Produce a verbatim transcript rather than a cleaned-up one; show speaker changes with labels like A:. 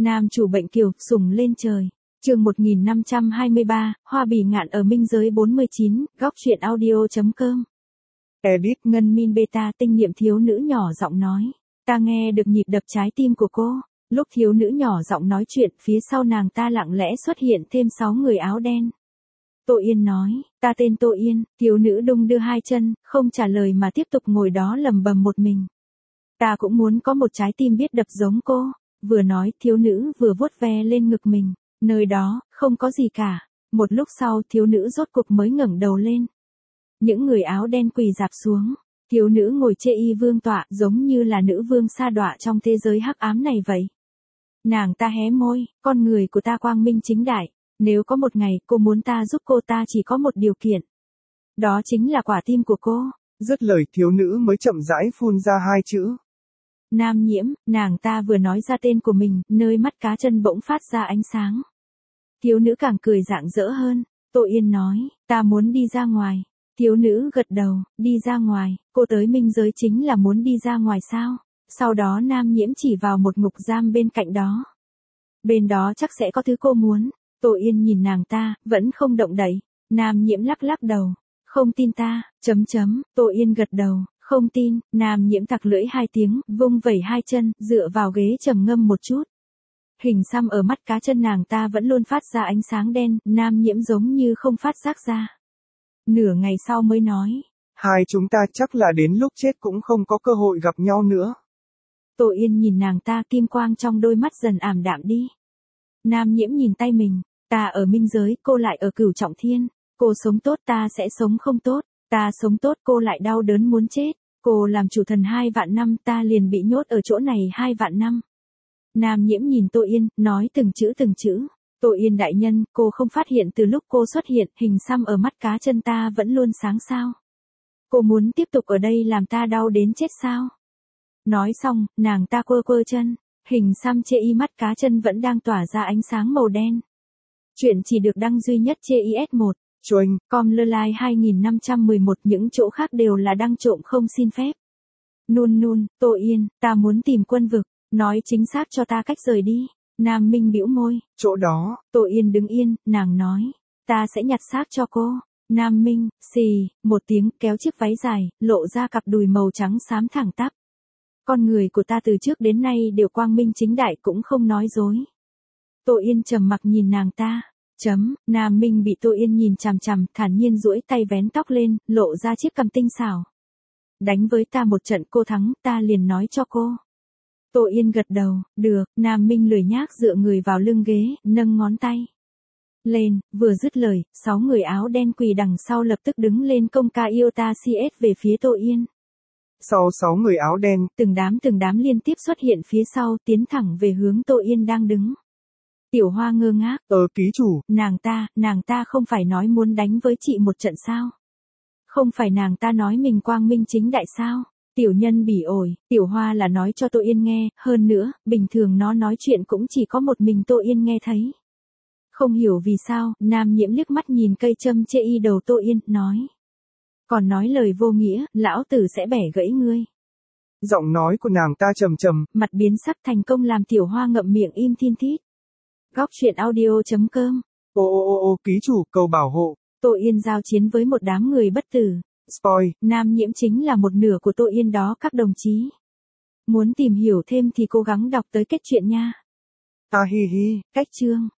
A: Nam chủ bệnh kiều, sủng lên trời. Chương một nghìn năm trăm hai mươi ba, Hoa bì ngạn ở minh giới bốn mươi chín, góc truyện audio chấm com. Edit Ngân Min Beta tinh nhiệm thiếu nữ nhỏ giọng nói. Ta nghe được nhịp đập trái tim của cô. Lúc thiếu nữ nhỏ giọng nói chuyện, phía sau nàng ta lặng lẽ xuất hiện thêm sáu người áo đen. Tô Yên nói, ta tên Tô Yên, thiếu nữ đung đưa hai chân, không trả lời mà tiếp tục ngồi đó lầm bầm một mình. Ta cũng muốn có một trái tim biết đập giống cô. Vừa nói, thiếu nữ vừa vuốt ve lên ngực mình. Nơi đó, không có gì cả. Một lúc sau, thiếu nữ rốt cuộc mới ngẩng đầu lên. Những người áo đen quỳ rạp xuống. Thiếu nữ ngồi chê y vương tọa, giống như là nữ vương sa đọa trong thế giới hắc ám này vậy. Nàng ta hé môi, con người của ta quang minh chính đại. Nếu có một ngày cô muốn ta giúp cô, ta chỉ có một điều kiện. Đó chính là quả tim của cô.
B: Dứt lời thiếu nữ mới chậm rãi phun ra hai chữ.
A: Nam Nhiễm. Nàng ta vừa nói ra tên của mình, nơi mắt cá chân bỗng phát ra ánh sáng. Thiếu nữ càng cười rạng rỡ hơn. Tô Yên nói, ta muốn đi ra ngoài. Thiếu nữ gật đầu, đi ra ngoài, cô tới minh giới chính là muốn đi ra ngoài sao? Sau đó Nam Nhiễm chỉ vào một ngục giam bên cạnh đó. Bên đó chắc sẽ có thứ cô muốn. Tô Yên nhìn nàng ta, vẫn không động đậy. Nam Nhiễm lắc lắc đầu. Không tin ta, chấm chấm, Tô Yên gật đầu, không tin. Nam Nhiễm tặc lưỡi hai tiếng, vung vẩy hai chân, dựa vào ghế trầm ngâm một chút. Hình xăm ở mắt cá chân nàng ta vẫn luôn phát ra ánh sáng đen, Nam Nhiễm giống như không phát giác ra. Nửa ngày sau mới nói.
B: Hai chúng ta chắc là đến lúc chết cũng không có cơ hội gặp nhau nữa.
A: Tô Yên nhìn nàng ta, kim quang trong đôi mắt dần ảm đạm đi. Nam Nhiễm nhìn tay mình. Ta ở minh giới, cô lại ở cửu trọng thiên. Cô sống tốt, ta sẽ sống không tốt. Ta sống tốt, cô lại đau đớn muốn chết. Cô làm chủ thần hai vạn năm, ta liền bị nhốt ở chỗ này hai vạn năm. Nam Nhiễm nhìn Tô Yên, nói từng chữ từng chữ. Tô Yên đại nhân, cô không phát hiện từ lúc cô xuất hiện, hình xăm ở mắt cá chân ta vẫn luôn sáng sao? Cô muốn tiếp tục ở đây làm ta đau đến chết sao? Nói xong, nàng ta quơ quơ chân, hình xăm chê y mắt cá chân vẫn đang tỏa ra ánh sáng màu đen. Chuyện chỉ được đăng duy nhất chê i ét một.
B: Choinh,
A: com lơ lai hai nghìn năm trăm mười một, những chỗ khác đều là đăng trộm không xin phép. Nun nun, Tô Yên, ta muốn tìm quân vực, nói chính xác cho ta cách rời đi. Nam Minh bĩu môi. Chỗ đó. Tô Yên đứng yên, nàng nói. Ta sẽ nhặt xác cho cô. Nam Minh, xì, một tiếng kéo chiếc váy dài, lộ ra cặp đùi màu trắng xám thẳng tắp. Con người của ta từ trước đến nay đều quang minh chính đại, cũng không nói dối. Tô Yên trầm mặc nhìn nàng ta. Chấm, Nam Minh bị Tô Yên nhìn chằm chằm, thản nhiên duỗi tay vén tóc lên, lộ ra chiếc cằm tinh xảo. Đánh với ta một trận, cô thắng, ta liền nói cho cô. Tô Yên gật đầu, được. Nam Minh lười nhác dựa người vào lưng ghế, nâng ngón tay lên, vừa dứt lời, sáu người áo đen quỳ đằng sau lập tức đứng lên công ca Iota xê ét về phía Tô Yên.
B: Sau sáu người áo đen,
A: từng đám từng đám liên tiếp xuất hiện phía sau, tiến thẳng về hướng Tô Yên đang đứng. Tiểu Hoa ngơ ngác.
B: Ờ ký chủ.
A: Nàng ta, nàng ta không phải nói muốn đánh với chị một trận sao? Không phải nàng ta nói mình quang minh chính đại sao? Tiểu nhân bỉ ổi, Tiểu Hoa là nói cho Tô Yên nghe, hơn nữa, bình thường nó nói chuyện cũng chỉ có một mình Tô Yên nghe thấy. Không hiểu vì sao, Nam Nhiễm liếc mắt nhìn cây châm chê y đầu Tô Yên, nói. Còn nói lời vô nghĩa, lão tử sẽ bẻ gãy ngươi.
B: Giọng nói của nàng ta trầm trầm,
A: mặt biến sắc thành công làm Tiểu Hoa ngậm miệng im thiên thít. Góc truyện audio chấm com.
B: Ô ô ô ô ký chủ, cầu bảo hộ.
A: Tô Yên giao chiến với một đám người bất tử.
B: Spoil.
A: Nam Nhiễm chính là một nửa của Tô Yên đó các đồng chí. Muốn tìm hiểu thêm thì cố gắng đọc tới kết truyện nha.
B: À hi hi.
A: Cách chương.